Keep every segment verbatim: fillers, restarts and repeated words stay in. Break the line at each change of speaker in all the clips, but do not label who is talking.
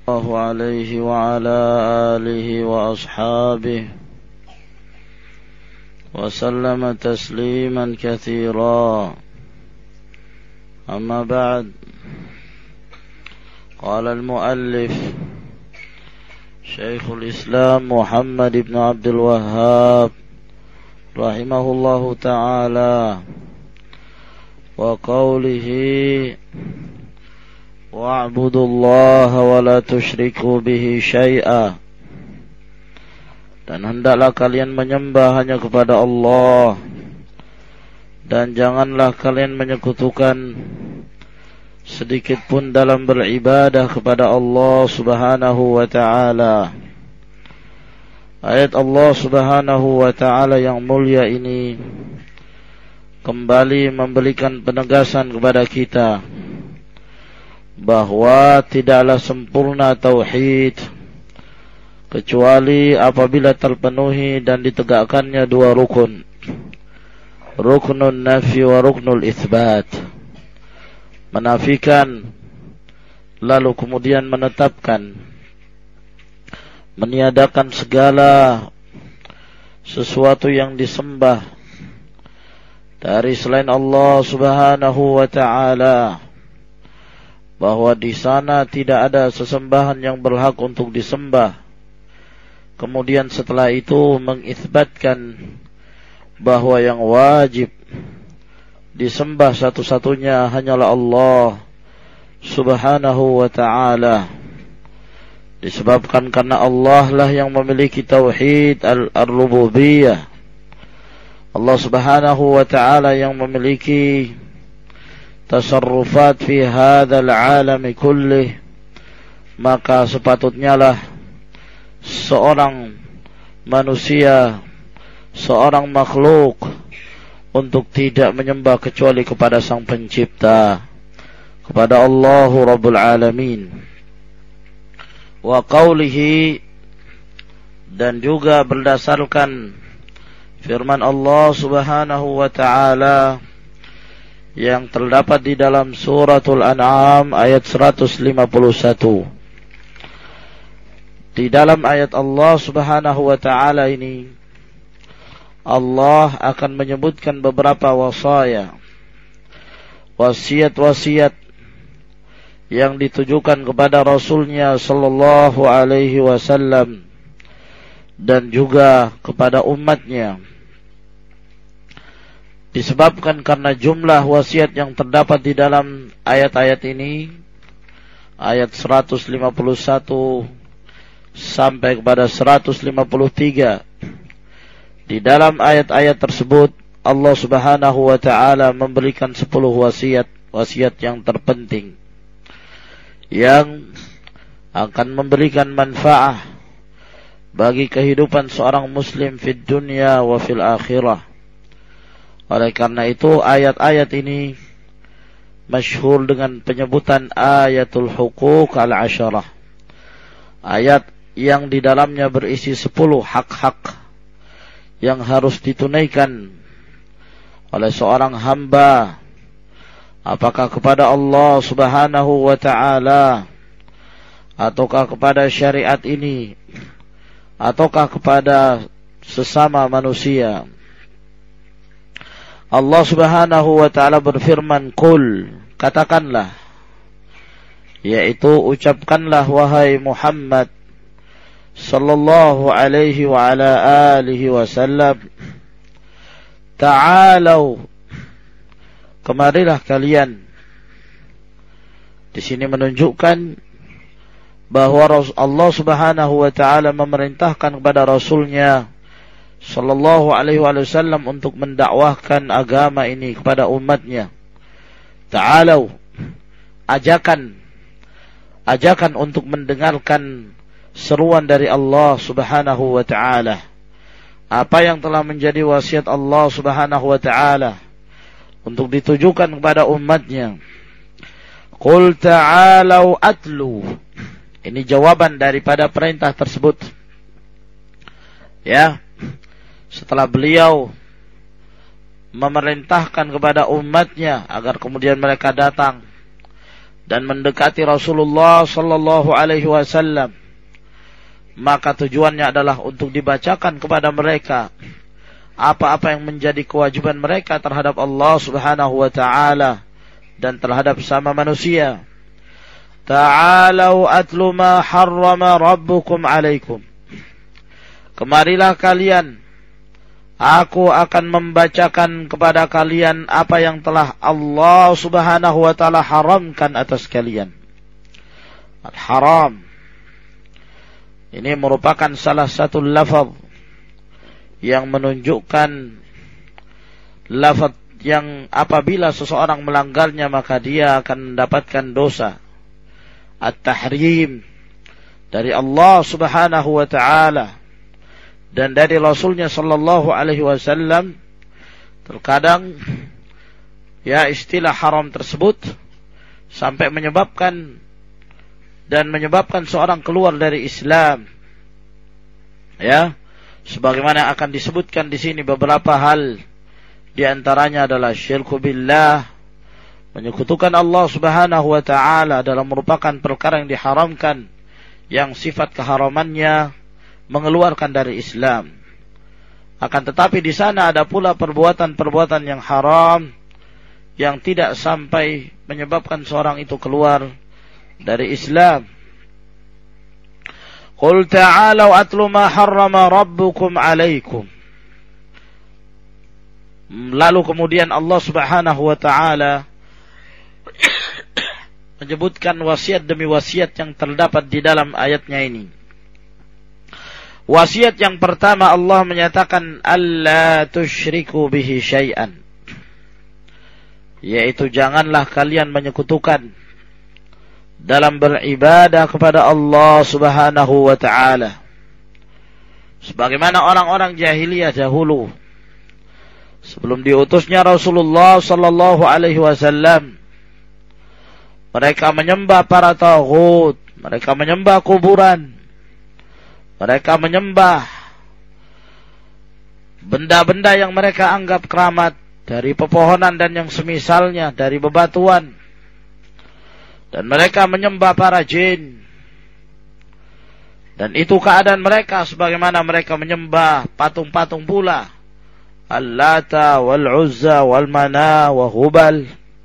الله عليه وعلى آله وأصحابه وسلم تسليما كثيرا. أما بعد، قال المؤلف شيخ الإسلام محمد بن عبد الوهاب رحمه الله تعالى وقوله wa'budu Allah wa la tusyriku bihi syai'a, dan hendaklah kalian menyembah hanya kepada Allah dan janganlah kalian menyekutukan sedikit pun dalam beribadah kepada Allah Subhanahu wa ta'ala. Ayat Allah Subhanahu wa ta'ala yang mulia ini kembali memberikan penegasan kepada kita bahwa tidaklah sempurna tauhid kecuali apabila terpenuhi dan ditegakkannya dua rukun, ruknun nafi wa ruknul itsbat, menafikan lalu kemudian menetapkan, meniadakan segala sesuatu yang disembah dari selain Allah Subhanahu wa ta'ala, bahwa di sana tidak ada sesembahan yang berhak untuk disembah. Kemudian setelah itu mengisbatkan bahwa yang wajib disembah satu-satunya hanyalah Allah Subhanahu wa ta'ala, disebabkan karena Allah lah yang memiliki tauhid al-rububiyah. Allah Subhanahu wa ta'ala yang memiliki tasarrufat fi hadzal alami kullih, maka sepatutnya lah seorang manusia, seorang makhluk untuk tidak menyembah kecuali kepada Sang Pencipta, kepada Allah Rabbul Alamin. Wa qawlihi, dan juga berdasarkan firman Allah Subhanahu wa ta'ala yang terdapat di dalam suratul An'am ayat seratus lima puluh satu. Di dalam ayat Allah Subhanahu wa ta'ala ini, Allah akan menyebutkan beberapa wasaya, wasiat-wasiat yang ditujukan kepada Rasulnya sallallahu alaihi wasallam dan juga kepada umatnya. Disebabkan karena jumlah wasiat yang terdapat di dalam ayat-ayat ini, ayat seratus lima puluh satu sampai kepada seratus lima puluh tiga, di dalam ayat-ayat tersebut Allah Subhanahu wa ta'ala memberikan sepuluh wasiat, wasiat yang terpenting yang akan memberikan manfaat bagi kehidupan seorang muslim fid dunya wa fil akhirah. Oleh karena itu ayat-ayat ini masyhur dengan penyebutan ayatul huquq al-asyarah, ayat yang di dalamnya berisi sepuluh hak-hak yang harus ditunaikan oleh seorang hamba, apakah kepada Allah Subhanahu wa ta'ala, ataukah kepada syariat ini, ataukah kepada sesama manusia. Allah Subhanahu wa ta'ala berfirman, qul, katakanlah, yaitu ucapkanlah wahai Muhammad sallallahu alaihi wa ala alihi wasallam, ta'alau, kemarilah kalian. Di sini menunjukkan bahwa Allah Subhanahu wa ta'ala memerintahkan kepada Rasulnya sallallahu alaihi wasallam untuk mendakwahkan agama ini kepada umatnya. Ta'alau, ajakan, ajakan untuk mendengarkan seruan dari Allah Subhanahu wa ta'ala. Apa yang telah menjadi wasiat Allah Subhanahu wa ta'ala untuk ditujukan kepada umatnya. Qul ta'alau atlu, ini jawaban daripada perintah tersebut. Ya, setelah beliau memerintahkan kepada umatnya agar kemudian mereka datang dan mendekati Rasulullah sallallahu alaihi wasallam, maka tujuannya adalah untuk dibacakan kepada mereka apa-apa yang menjadi kewajiban mereka terhadap Allah Subhanahu wa taala dan terhadap sama manusia. Ta'alau atlu ma harrama rabbukum alaikum. Kemarilah kalian, aku akan membacakan kepada kalian apa yang telah Allah Subhanahu wa taala haramkan atas kalian. Al-haram ini merupakan salah satu lafaz yang menunjukkan lafaz yang apabila seseorang melanggarnya maka dia akan mendapatkan dosa. At-tahrim dari Allah Subhanahu wa taala dan dari Rasulnya sallallahu alaihi wasallam. Terkadang ya istilah haram tersebut sampai menyebabkan dan menyebabkan seorang keluar dari Islam. Ya, sebagaimana akan disebutkan di sini beberapa hal, di antaranya adalah syirku billah, menyekutukan Allah Subhanahu wa taala dalam merupakan perkara yang diharamkan, yang sifat keharamannya mengeluarkan dari Islam. Akan tetapi di sana ada pula perbuatan-perbuatan yang haram yang tidak sampai menyebabkan seorang itu keluar dari Islam. Qul ta'alau atlu ma harrama rabbukum alaikum. Lalu kemudian Allah Subhanahu wa taala menyebutkan wasiat demi wasiat yang terdapat di dalam ayatnya ini. Wasiat yang pertama Allah menyatakan alla tusyriku bihi syai'an, yaitu janganlah kalian menyekutukan dalam beribadah kepada Allah Subhanahu wa taala. Sebagaimana orang-orang jahiliyah dahulu sebelum diutusnya Rasulullah sallallahu alaihi wasallam, mereka menyembah para taghut, mereka menyembah kuburan, mereka menyembah benda-benda yang mereka anggap keramat dari pepohonan dan yang semisalnya, dari bebatuan. Dan mereka menyembah para jin. Dan itu keadaan mereka sebagaimana mereka menyembah patung-patung pula. Al-Lata wal-Uzza wal-Mana wa Hubal.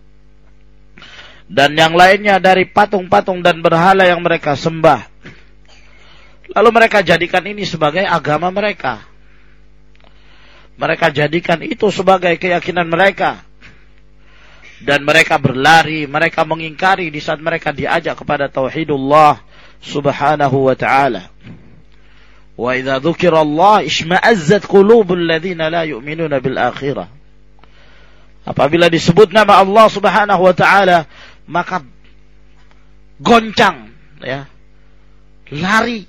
Dan yang lainnya dari patung-patung dan berhala yang mereka sembah. Lalu mereka jadikan ini sebagai agama mereka. Mereka jadikan itu sebagai keyakinan mereka. Dan mereka berlari, mereka mengingkari di saat mereka diajak kepada tauhidullah subhanahu wa ta'ala. Wa idza dzukira Allah isma'azzat qulubul ladzina la yu'minuna bil akhirah. Apabila disebut nama Allah Subhanahu wa taala, maka goncang, ya. Lari.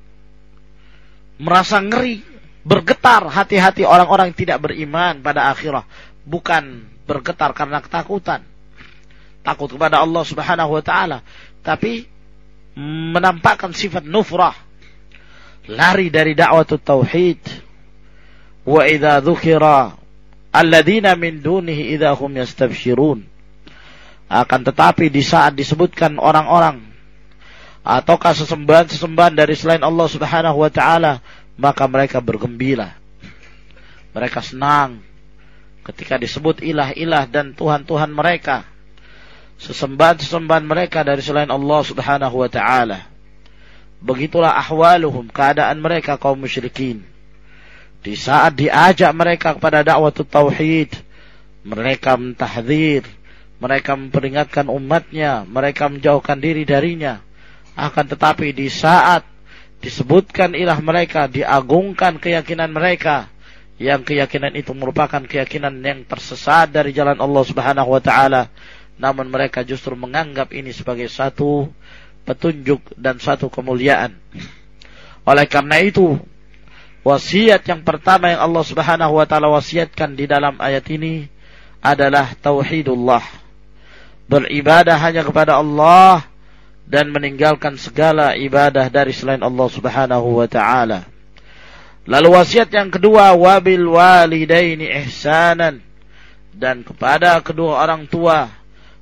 Merasa ngeri, bergetar hati-hati orang-orang yang tidak beriman pada akhirah, bukan bergetar karena ketakutan, takut kepada Allah Subhanahu wa taala, tapi menampakkan sifat nufrah, lari dari dakwah tauhid. Wa idza dzukira alladzina min dunihi idza hum yastabshirun. Akan tetapi di saat disebutkan orang-orang ataukah sesembahan-sesembahan dari selain Allah Subhanahu wa taala, maka mereka bergembira, mereka senang ketika disebut ilah-ilah dan Tuhan-Tuhan mereka, sesembahan-sesembahan mereka dari selain Allah Subhanahu wa taala. Begitulah ahwaluhum, keadaan mereka kaum musyrikin. Di saat diajak mereka kepada dakwah tauhid, mereka mentahdzir, mereka memperingatkan umatnya, mereka menjauhkan diri darinya. Akan tetapi di saat disebutkan ilah mereka, diagungkan keyakinan mereka, yang keyakinan itu merupakan keyakinan yang tersesat dari jalan Allah Subhanahu wa taala, namun mereka justru menganggap ini sebagai satu petunjuk dan satu kemuliaan. Oleh karena itu, wasiat yang pertama yang Allah Subhanahu wa taala wasiatkan di dalam ayat ini adalah tauhidullah, beribadah hanya kepada Allah dan meninggalkan segala ibadah dari selain Allah Subhanahu wa taala. Lalu wasiat yang kedua, wabil walidaini ihsanan, dan kepada kedua orang tua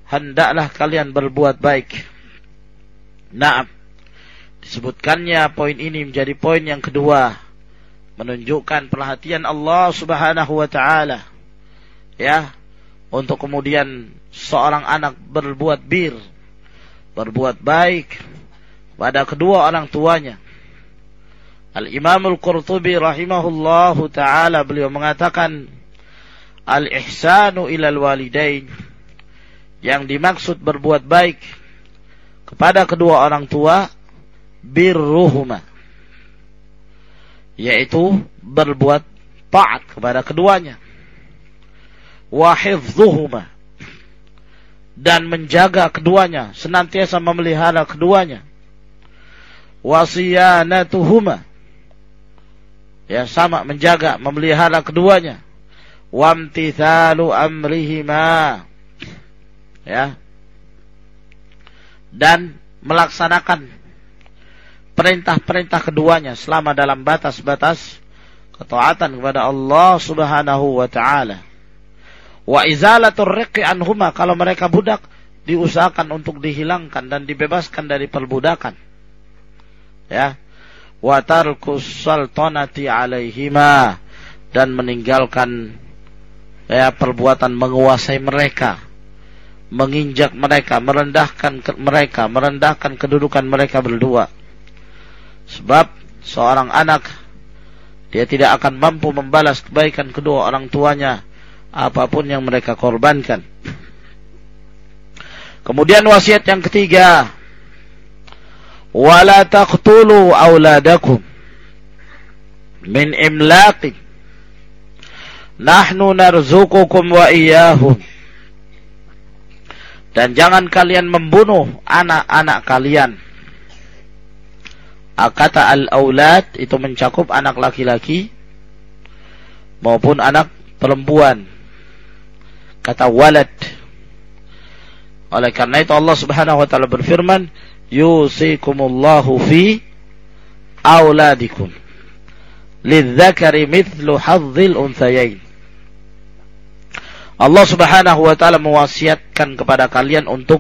hendaklah kalian berbuat baik. Naam. Disebutkannya poin ini menjadi poin yang kedua, menunjukkan perhatian Allah Subhanahu wa taala, ya, untuk kemudian seorang anak berbuat bir, berbuat baik pada kedua orang tuanya. Al-Imam Al-Qurtubi rahimahullahu taala beliau mengatakan, al-ihsanu ilal walidain, yang dimaksud berbuat baik kepada kedua orang tua, birruhuma, yaitu berbuat taat kepada keduanya, wa hifdhuhuma, dan menjaga keduanya, senantiasa memelihara keduanya, wa siyanatuhuma, ya sama, menjaga, memelihara keduanya, wa imtithalu amrihima, ya, dan melaksanakan perintah-perintah keduanya selama dalam batas-batas ketaatan kepada Allah Subhanahu wa taala. Wa izalatur riqi anhuma, kalau mereka budak diusahakan untuk dihilangkan dan dibebaskan dari perbudakan. Ya. Wa tarkus sultanati alaihima, dan meninggalkan ya perbuatan menguasai mereka, menginjak mereka, merendahkan mereka, merendahkan kedudukan mereka berdua. Sebab seorang anak, dia tidak akan mampu membalas kebaikan kedua orang tuanya apapun yang mereka korbankan. Kemudian wasiat yang ketiga, wala taqtulu auladakum min imlaqin nahnu narzuqukum wa iyyahum, dan jangan kalian membunuh anak-anak kalian. Kata al-aulad itu mencakup anak laki-laki maupun anak perempuan. Kata walad. Oleh karena itu Allah Subhanahu wa taala berfirman, yusikumullahu fi auladikum lidzakari mithlu hadzil unthayain. Allah Subhanahu wa taala mewasiatkan kepada kalian untuk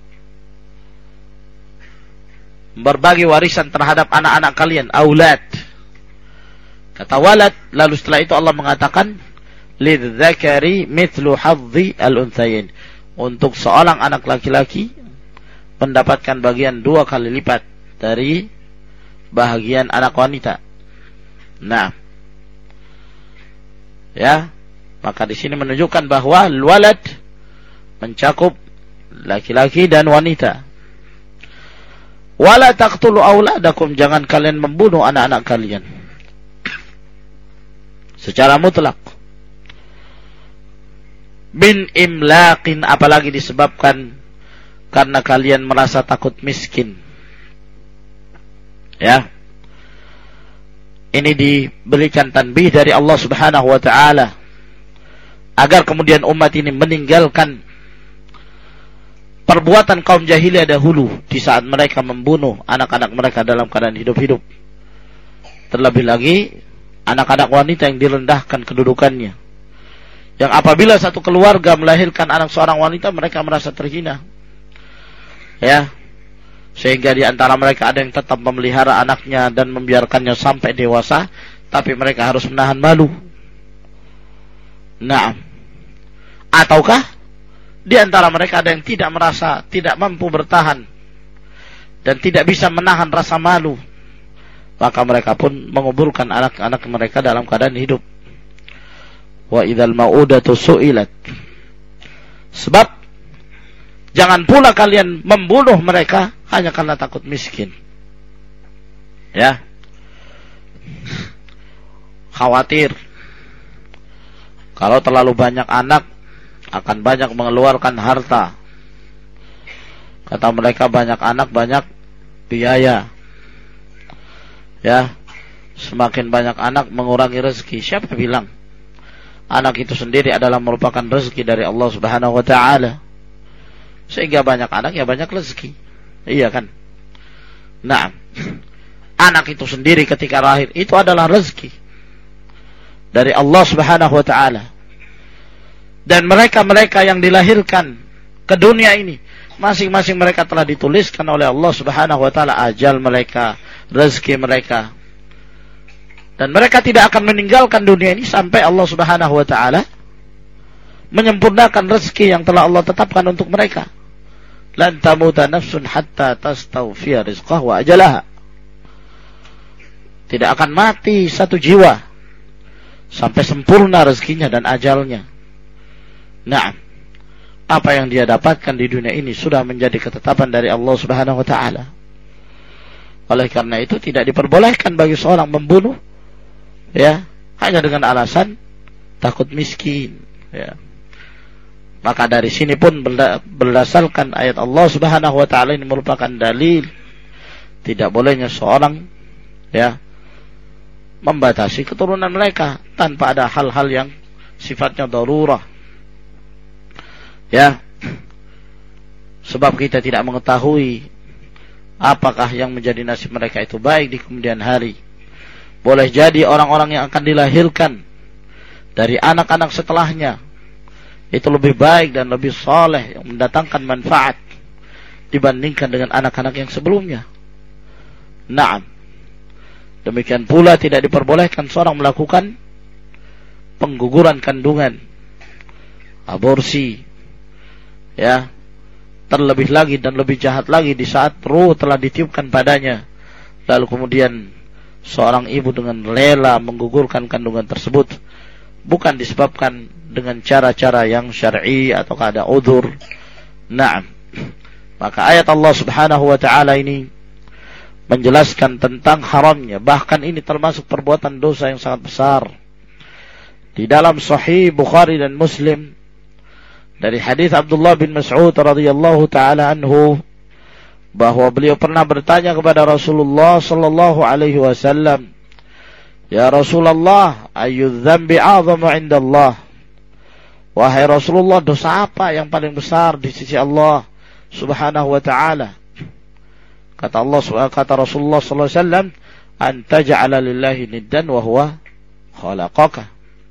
berbagi warisan terhadap anak-anak kalian, aulad. Kata walad, lalu setelah itu Allah mengatakan lidzakari mithlu hadzi al-unthayain, untuk seorang anak laki-laki mendapatkan bagian dua kali lipat dari bahagian anak wanita. Nah, ya, maka di sini menunjukkan bahwa walad mencakup laki-laki dan wanita. Wala taqtulu auladakum, jangan kalian membunuh anak-anak kalian secara mutlak. Bin imlaqin, apalagi disebabkan karena kalian merasa takut miskin. Ya. Ini diberikan tanbih dari Allah Subhanahu wa taala agar kemudian umat ini meninggalkan perbuatan kaum jahiliyah dahulu di saat mereka membunuh anak-anak mereka dalam keadaan hidup-hidup. Terlebih lagi anak-anak wanita yang direndahkan kedudukannya, yang apabila satu keluarga melahirkan anak seorang wanita, mereka merasa terhina, ya, sehingga di antara mereka ada yang tetap memelihara anaknya dan membiarkannya sampai dewasa, tapi mereka harus menahan malu. Nah, ataukah di antara mereka ada yang tidak merasa, tidak mampu bertahan dan tidak bisa menahan rasa malu, maka mereka pun menguburkan anak-anak mereka dalam keadaan hidup. Wa idzal mau'udatu su'ilat, sebab jangan pula kalian membunuh mereka hanya karena takut miskin. Ya, khawatir kalau terlalu banyak anak akan banyak mengeluarkan harta. Kata mereka, banyak anak banyak biaya. Ya, semakin banyak anak mengurangi rezeki. Siapa bilang anak itu sendiri adalah merupakan rezeki dari Allah Subhanahu wa taala? Sehingga banyak anak ya banyak rezeki. Iya kan? Nah, anak itu sendiri ketika lahir itu adalah rezeki dari Allah Subhanahu wa taala. Dan mereka-mereka yang dilahirkan ke dunia ini, masing-masing mereka telah dituliskan oleh Allah Subhanahu wa taala ajal mereka, rezeki mereka. Dan mereka tidak akan meninggalkan dunia ini sampai Allah Subhanahu wa taala menyempurnakan rezeki yang telah Allah tetapkan untuk mereka. Lan tamuta nafsun hatta tastawfiya rizqah wa ajalaha. Tidak akan mati satu jiwa sampai sempurna rezekinya dan ajalnya. Nah, apa yang dia dapatkan di dunia ini sudah menjadi ketetapan dari Allah Subhanahu wa taala. Oleh karena itu tidak diperbolehkan bagi seorang membunuh ya hanya dengan alasan takut miskin ya. Maka dari sini pun berdasarkan ayat Allah Subhanahu wa taala ini merupakan dalil tidak bolehnya seorang ya membatasi keturunan mereka tanpa ada hal-hal yang sifatnya darurah. Ya, sebab kita tidak mengetahui apakah yang menjadi nasib mereka itu baik di kemudian hari. Boleh jadi orang-orang yang akan dilahirkan dari anak-anak setelahnya itu lebih baik dan lebih saleh, yang mendatangkan manfaat dibandingkan dengan anak-anak yang sebelumnya. Naam. Demikian pula tidak diperbolehkan seorang melakukan pengguguran kandungan, aborsi. Ya, terlebih lagi dan lebih jahat lagi di saat ruh telah ditiupkan padanya, lalu kemudian seorang ibu dengan rela menggugurkan kandungan tersebut, bukan disebabkan dengan cara-cara yang syar'i atau ada udzur. Naam. Maka ayat Allah Subhanahu wa taala ini menjelaskan tentang haramnya, bahkan ini termasuk perbuatan dosa yang sangat besar. Di dalam Sahih Bukhari dan Muslim dari hadis Abdullah bin Mas'ud radhiyallahu taala anhu bahwa beliau pernah bertanya kepada Rasulullah sallallahu alaihi wasallam, "Ya Rasulullah, ayyu dzambi 'azamu 'inda Allah?" Wahai Rasulullah, dosa apa yang paling besar di sisi Allah Subhanahu wa taala? Kata Allah kata Rasulullah sallallahu alaihi wasallam, "An taj'ala lillahi niddan wa huwa khalaqaka."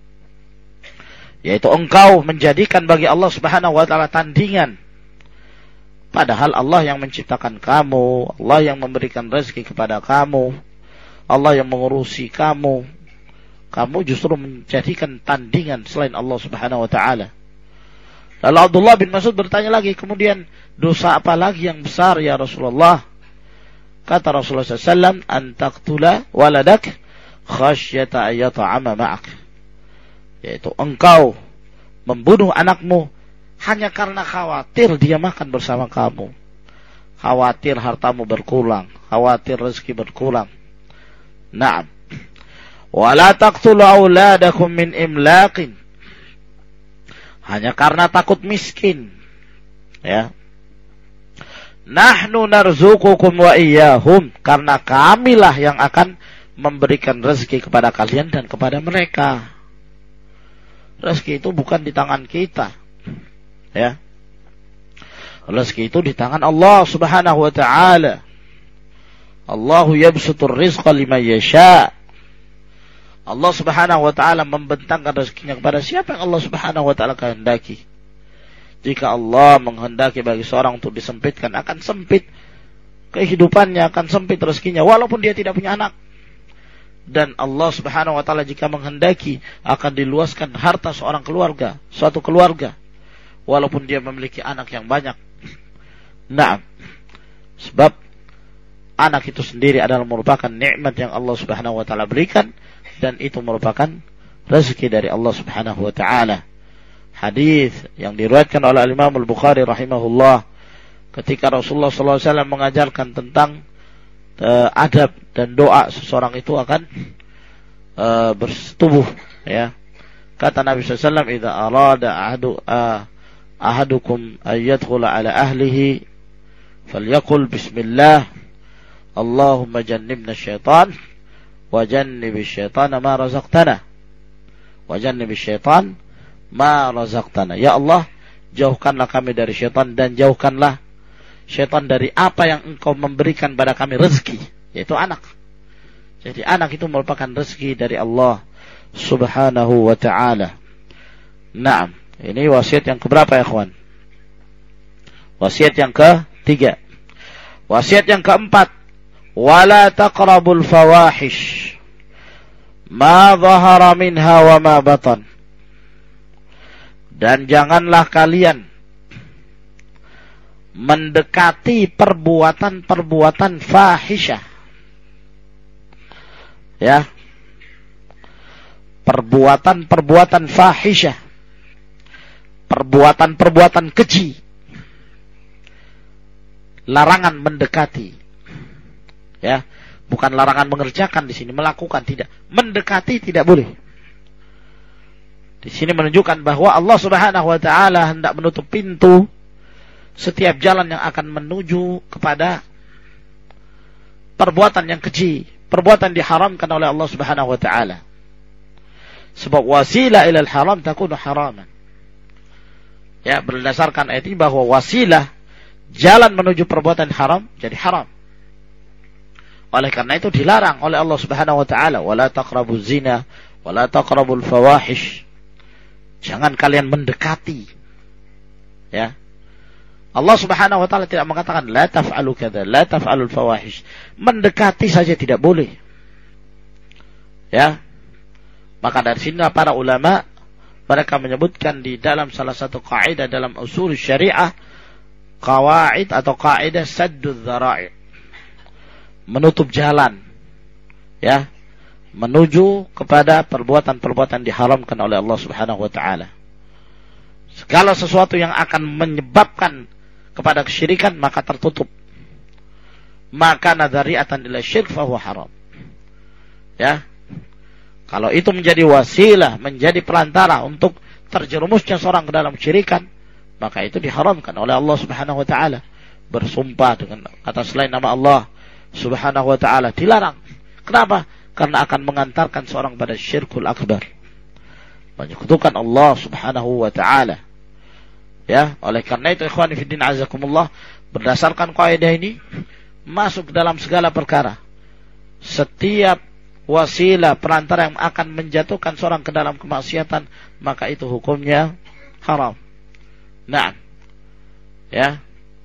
Yaitu engkau menjadikan bagi Allah Subhanahu wa taala tandingan, padahal Allah yang menciptakan kamu, Allah yang memberikan rezeki kepada kamu, Allah yang mengurusi kamu. Kamu justru menjadikan tandingan selain Allah Subhanahu wa taala. Lalu Abdullah bin Mas'ud bertanya lagi, kemudian dosa apa lagi yang besar ya Rasulullah? Kata Rasulullah sallallahu alaihi wasallam, "An taqtula waladak khasyata ayyata'ama ma'ak." Yaitu engkau membunuh anakmu hanya karena khawatir dia makan bersama kamu, khawatir hartamu berkurang, khawatir rezeki berkurang. Naam. Wala taqtulu auladakum min imlaqin, hanya karena takut miskin. Ya. Nahnu narzuqukum wa iyyahum, karena kamilah yang akan memberikan rezeki kepada kalian dan kepada mereka. Rezeki itu bukan di tangan kita. Ya. Rezeki itu di tangan Allah Subhanahu wa taala. Allahu yabsutur rizqa liman yasha. Allah Subhanahu wa taala membentangkan rezekinya kepada siapa yang Allah Subhanahu wa taala kehendaki. Jika Allah menghendaki bagi seorang untuk disempitkan, akan sempit kehidupannya, akan sempit rezekinya walaupun dia tidak punya anak. Dan Allah Subhanahu wa taala jika menghendaki akan diluaskan harta seorang keluarga, suatu keluarga, walaupun dia memiliki anak yang banyak. Nah, sebab anak itu sendiri adalah merupakan nikmat yang Allah Subhanahu wa taala berikan, dan itu merupakan rezeki dari Allah Subhanahu wa taala. Hadis yang diriwayatkan oleh Imam Al-Bukhari rahimahullah, ketika Rasulullah sallallahu alaihi wasallam mengajarkan tentang Uh, adab dan doa seseorang itu akan uh, bersetubuh, ya. Kata Nabi sallallahu alaihi wasallam, "Idza arada ahadu uh, ahadukum an yadkhula ala ahlihi falyaqul bismillah, Allahumma jannibna syaitan wa jannibish syaitana ma razaqtana wa jannibish syaitan ma razaqtana." Ya Allah, jauhkanlah kami dari syaitan dan jauhkanlah syaitan dari apa yang engkau memberikan pada kami rezeki, yaitu anak. Jadi anak itu merupakan rezeki dari Allah Subhanahu wa ta'ala. Naam. Ini wasiat yang keberapa ya kawan? Wasiat yang ketiga. Wasiat yang keempat, wala taqrabul fawahish ma dhahara minha wa ma batan. Dan janganlah kalian mendekati perbuatan-perbuatan fahisyah. Ya. Perbuatan-perbuatan fahisyah. Perbuatan-perbuatan keji. Larangan mendekati. Ya, bukan larangan mengerjakan di sini, melakukan tidak. Mendekati tidak boleh. Di sini menunjukkan bahwa Allah Subhanahu wa taala hendak menutup pintu setiap jalan yang akan menuju kepada perbuatan yang keji, perbuatan diharamkan oleh Allah Subhanahu wa taala. Sebab wasilah ilal haram takunu haraman. Ya, berdasarkan ayat ini bahwa wasilah jalan menuju perbuatan haram jadi haram. Oleh karena itu dilarang oleh Allah Subhanahu wa taala, wala taqrabuz zina, wala taqrabul fawahish. Jangan kalian mendekati. Ya. Allah Subhanahu wa taala tidak mengatakan la taf'alu kadza, la taf'alul fawahish. Mendekati saja tidak boleh. Ya. Maka dari sini para ulama mereka menyebutkan di dalam salah satu kaidah dalam usul syariah, qawaid atau kaidah sadduz dzara'i. Menutup jalan. Ya. Menuju kepada perbuatan-perbuatan diharamkan oleh Allah Subhanahu wa taala. Segala sesuatu yang akan menyebabkan kepada kesyirikan maka tertutup. Maka nadhari'atan ila syirk fahuwa haram. Ya. Kalau itu menjadi wasilah, menjadi perantara untuk terjerumusnya seorang ke dalam kesyirikan, maka itu diharamkan oleh Allah Subhanahu wa taala. Bersumpah dengan atas selain nama Allah Subhanahu wa taala dilarang. Kenapa? Karena akan mengantarkan seorang pada syirkul akbar. Menyekutukan Allah Subhanahu wa taala. Ya, oleh karena itu ikhwani fiddin azakumullah, berdasarkan kaidah ini masuk dalam segala perkara. Setiap wasilah perantara yang akan menjatuhkan seorang ke dalam kemaksiatan, maka itu hukumnya haram. Nah, ya,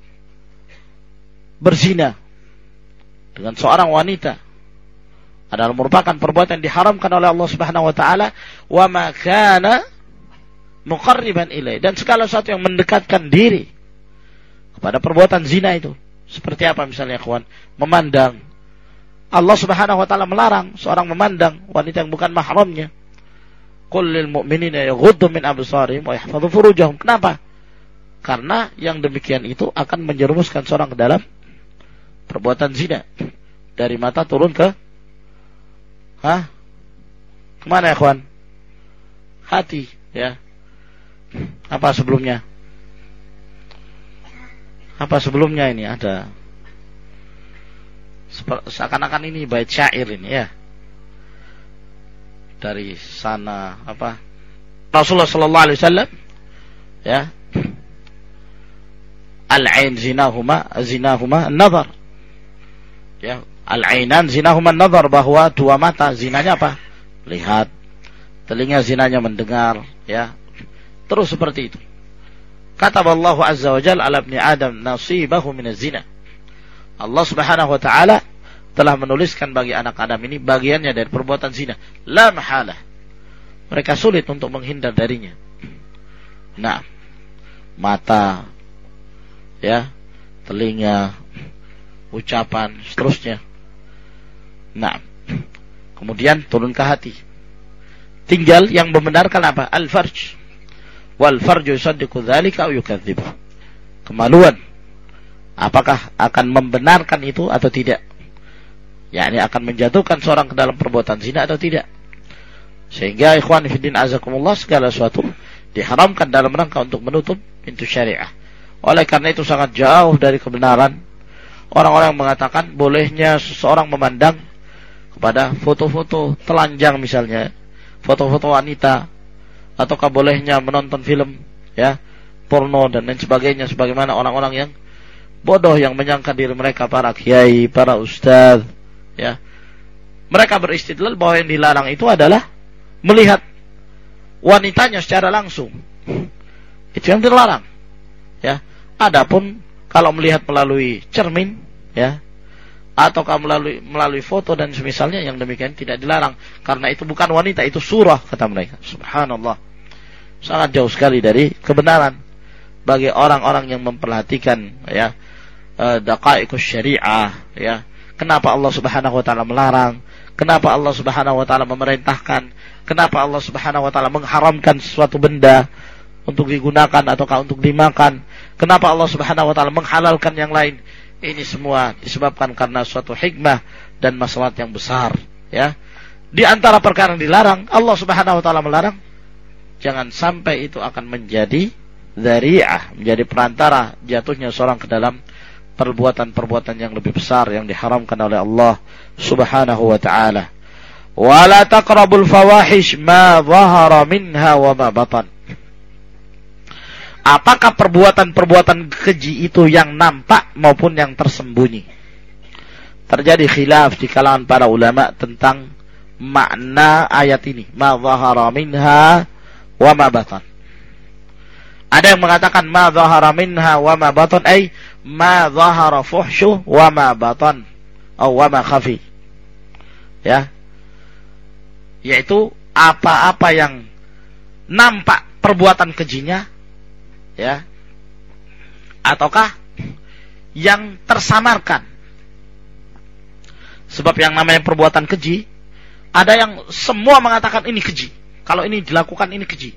berzina dengan seorang wanita adalah merupakan perbuatan yang diharamkan oleh Allah Subhanahu wa taala, wa ma kana muqarriban ilai, dan segala sesuatu yang mendekatkan diri kepada perbuatan zina itu. Seperti apa misalnya kawan? Memandang. Allah Subhanahu wa taala melarang seorang memandang wanita yang bukan mahramnya. Qul lil mu'minina yaghuddu min absarihim wa yahfadhu furujahum. Kenapa? Karena yang demikian itu akan menjerumuskan seorang ke dalam perbuatan zina. Dari mata turun ke Hah? Kemana ya kawan? Hati, ya. Apa sebelumnya? Apa sebelumnya ini ada? Seakan-akan ini bait syair ini ya. Dari sana apa? Rasulullah sallallahu alaihi wasallam ya. Al-ain zinahuma zinahuma an-nazar. Ya, al-ainan zinahuma an-nazar, bahwa dua mata zinanya apa? Lihat. Telinga zinanya mendengar, ya. Terus seperti itu. Kata Allah Azza wa Jalla ala ibni Adam nasibahu minaz zina. Allah Subhanahu wa taala telah menuliskan bagi anak Adam ini bagiannya dari perbuatan zina. La mahalah. Mereka sulit untuk menghindar darinya. Nah, mata, ya, telinga, ucapan, seterusnya. Nah, kemudian turun ke hati. Tinggal yang membenarkan apa? Al-farj. Wal farju yusaddiqu dzalika aw yukadzibu. Kemaluan. Apakah akan membenarkan itu atau tidak? yakni akan menjatuhkan seorang ke dalam perbuatan zina atau tidak. Sehingga ikhwan fillah azakumullah, segala sesuatu diharamkan dalam rangka untuk menutup pintu syariah. Oleh karena itu sangat jauh dari kebenaran orang-orang yang mengatakan bolehnya seseorang memandang kepada foto-foto telanjang misalnya, foto-foto wanita, ataukah bolehnya menonton film, ya, porno dan lain sebagainya, sebagaimana orang-orang yang bodoh yang menyangka diri mereka para kiai, para ustaz, ya. Mereka beristidlal bahwa yang dilarang itu adalah melihat wanitanya secara langsung. Itu yang dilarang, ya. Adapun kalau melihat melalui cermin, ya, atau kalau melalui melalui foto dan semisalnya, yang demikian tidak dilarang, karena itu bukan wanita, itu surah, kata mereka. Subhanallah, sangat jauh sekali dari kebenaran bagi orang-orang yang memperhatikan, ya, daqaiqus syariah, ya. Kenapa Allah Subhanahu wa taala melarang? Kenapa Allah Subhanahu wa taala memerintahkan? Kenapa Allah Subhanahu wa taala mengharamkan sesuatu benda untuk digunakan ataukah untuk dimakan? Kenapa Allah Subhanahu wa taala menghalalkan yang lain? Ini semua disebabkan karena suatu hikmah dan maslahat yang besar, ya. Di antara perkara yang dilarang, Allah Subhanahu wa taala melarang, jangan sampai itu akan menjadi dzari'ah, menjadi perantara jatuhnya seorang ke dalam perbuatan-perbuatan yang lebih besar yang diharamkan oleh Allah Subhanahu wa taala. Wala taqrabul fawahish ma dhahara minha wa ma batan. Apakah perbuatan-perbuatan keji itu yang nampak maupun yang tersembunyi? Terjadi khilaf di kalangan para ulama tentang makna ayat ini, ma dhahara minha wa ma batan. Ada yang mengatakan ma dhahara minha wa ma batan, ay ma dhahara fuhshu wa ma batan, atau wa ma khafi. Ya. Yaitu apa-apa yang nampak perbuatan kejinya, ya, ataukah yang tersamarkan. Sebab yang namanya perbuatan keji, ada yang semua mengatakan ini keji, kalau ini dilakukan ini keji.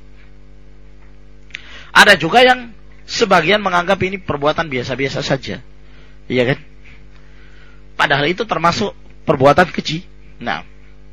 Ada juga yang sebagian menganggap ini perbuatan biasa-biasa saja, iya kan? Padahal itu termasuk perbuatan keji. Nah,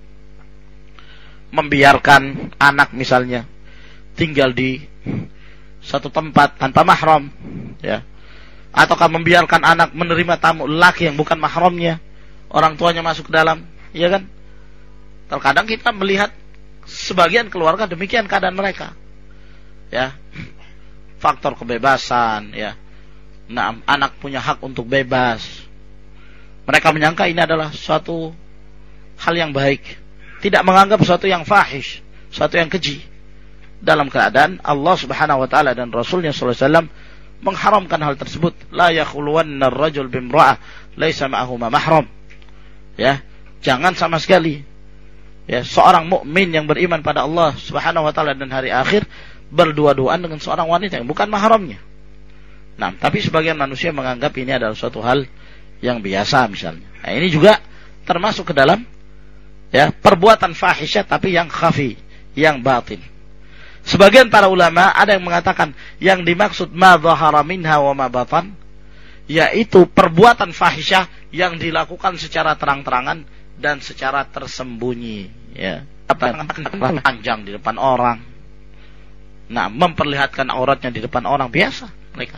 membiarkan anak misalnya tinggal di satu tempat tanpa mahram, ya, ataukah membiarkan anak menerima tamu laki yang bukan mahramnya, orang tuanya masuk ke dalam, ya kan? Terkadang kita melihat sebagian keluarga demikian keadaan mereka, ya, faktor kebebasan, ya. Nah, anak punya hak untuk bebas. Mereka menyangka ini adalah suatu hal yang baik, tidak menganggap suatu yang fahish, suatu yang keji. Dalam keadaan Allah Subhanahu wa taala dan Rasulnya sallallahu alaihi wasallam mengharamkan hal tersebut. La yakhuluwanna ar-rajul bimra'ah laisa ma'ahu mahram. Ya, jangan sama sekali, ya, seorang mukmin yang beriman pada Allah Subhanahu wa taala dan hari akhir berdua-duaan dengan seorang wanita yang bukan mahramnya. Nah, tapi sebagian manusia menganggap ini adalah suatu hal yang biasa misalnya. Nah, ini juga termasuk ke dalam, ya, perbuatan fahisyah tapi yang khafi, yang batin. Sebagian para ulama ada yang mengatakan yang dimaksud ma dhahara minha wa ma batan, yaitu perbuatan fahisyah yang dilakukan secara terang-terangan dan secara tersembunyi, ya. Panjang di depan orang. Nah, memperlihatkan auratnya di depan orang biasa mereka.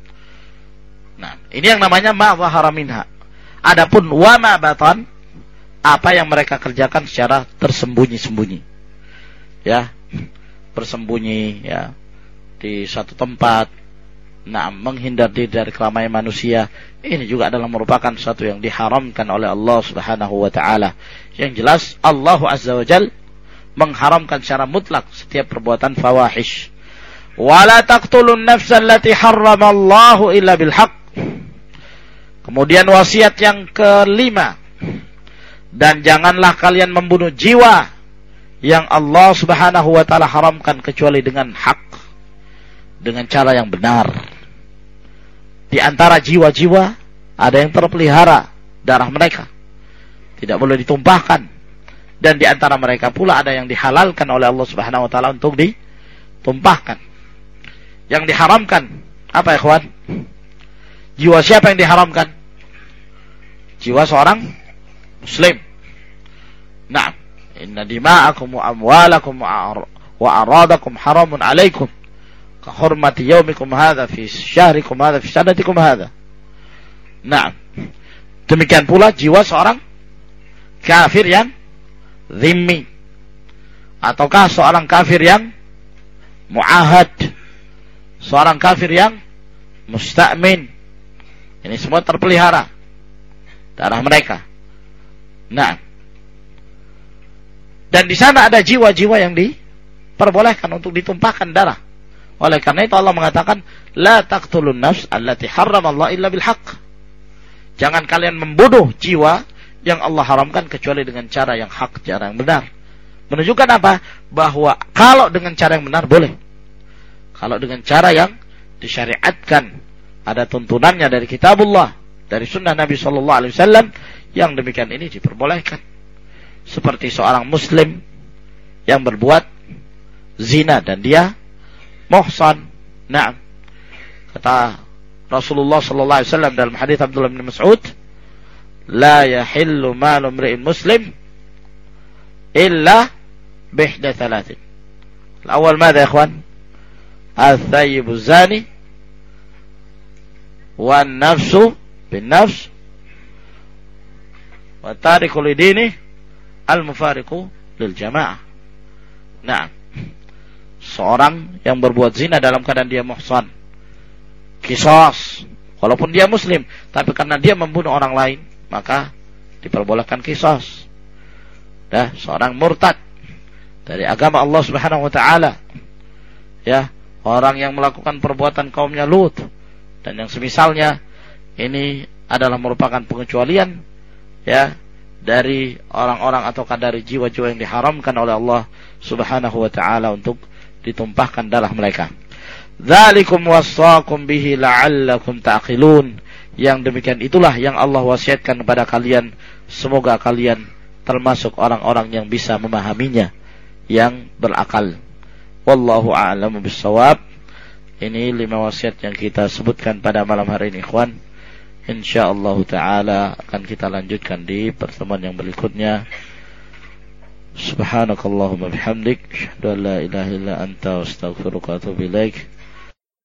Nah, ini yang namanya ma dhahara minha. Adapun wa ma batan, apa yang mereka kerjakan secara tersembunyi-sembunyi, ya, bersembunyi, ya, di satu tempat, nah, menghindar diri dari keramaian manusia. Ini juga adalah merupakan sesuatu yang diharamkan oleh Allah Subhanahu wa taala. Yang jelas Allah Azza wa Jalla mengharamkan secara mutlak setiap perbuatan fawahish. Wala taqtulun nafsa allati harramallahu illa bil haqq. Kemudian wasiat yang kelima, dan janganlah kalian membunuh jiwa yang Allah Subhanahu wa taala haramkan kecuali dengan hak, dengan cara yang benar. Di antara jiwa-jiwa ada yang terpelihara darah mereka, tidak boleh ditumpahkan, dan di antara mereka pula ada yang dihalalkan oleh Allah Subhanahu wa taala untuk ditumpahkan. Yang diharamkan apa, ya ikhwan? Jiwa siapa yang diharamkan? Jiwa seorang muslim. Nah, inna dima'akum wa amwalakum wa aradakum haramun alaikum ka hurmati yaumikum hadha fi syahrikum hadha fi sanatikum hadha. Nah, demikian pula jiwa seorang kafir yang zimmi, ataukah seorang kafir yang muahad, seorang kafir yang musta'min. Ini semua terpelihara darah mereka. Nah, dan di sana ada jiwa-jiwa yang diperbolehkan untuk ditumpahkan darah Oleh karena itu Allah mengatakan, la taqtulun nafs allati harramallahu illa bil haqq. Jangan kalian membunuh jiwa yang Allah haramkan kecuali dengan cara yang hak, cara yang benar. Menunjukkan apa? Bahwa kalau dengan cara yang benar boleh. Kalau dengan cara yang disyariatkan, ada tuntunannya dari kitabullah, dari sunnah Nabi sallallahu alaihi wasallam, yang demikian ini diperbolehkan. Seperti seorang muslim yang berbuat zina dan dia muhsan. Naam. Kata Rasulullah sallallahu alaihi wasallam dalam hadis Abdullah bin Mas'ud, la yahillu malu imri'in muslim illa bihda thalathin. Al-awwal madha ya ikhwan? Al-thayyib az-zani wan nafsu bin nafs wa tariku lidini al-mufariqu lil jamaah. Nah, seorang yang berbuat zina dalam keadaan dia muhsan, qisas, walaupun dia muslim, tapi karena dia membunuh orang lain, maka diperbolehkan qisas. Dah, seorang murtad dari agama Allah Subhanahu wa taala, ya, orang yang melakukan perbuatan kaumnya Lut dan yang semisalnya, ini adalah merupakan pengecualian, ya, dari orang-orang ataukah dari jiwa-jiwa yang diharamkan oleh Allah Subhanahu wa taala untuk ditumpahkan darah mereka. Dzalikum wasaqum bihi la'allakum ta'qilun. Yang demikian itulah yang Allah wasiatkan kepada kalian, semoga kalian termasuk orang-orang yang bisa memahaminya, yang berakal. Wallahu a'lamu bissawab. Ini lima wasiat yang kita sebutkan pada malam hari ini, ikhwan. InsyaAllah ta'ala akan kita lanjutkan di pertemuan yang berikutnya. Subhanakallahumma bihamdik, asyhadu an la ilaha illa anta, astaghfiruka wa atubu ilaik.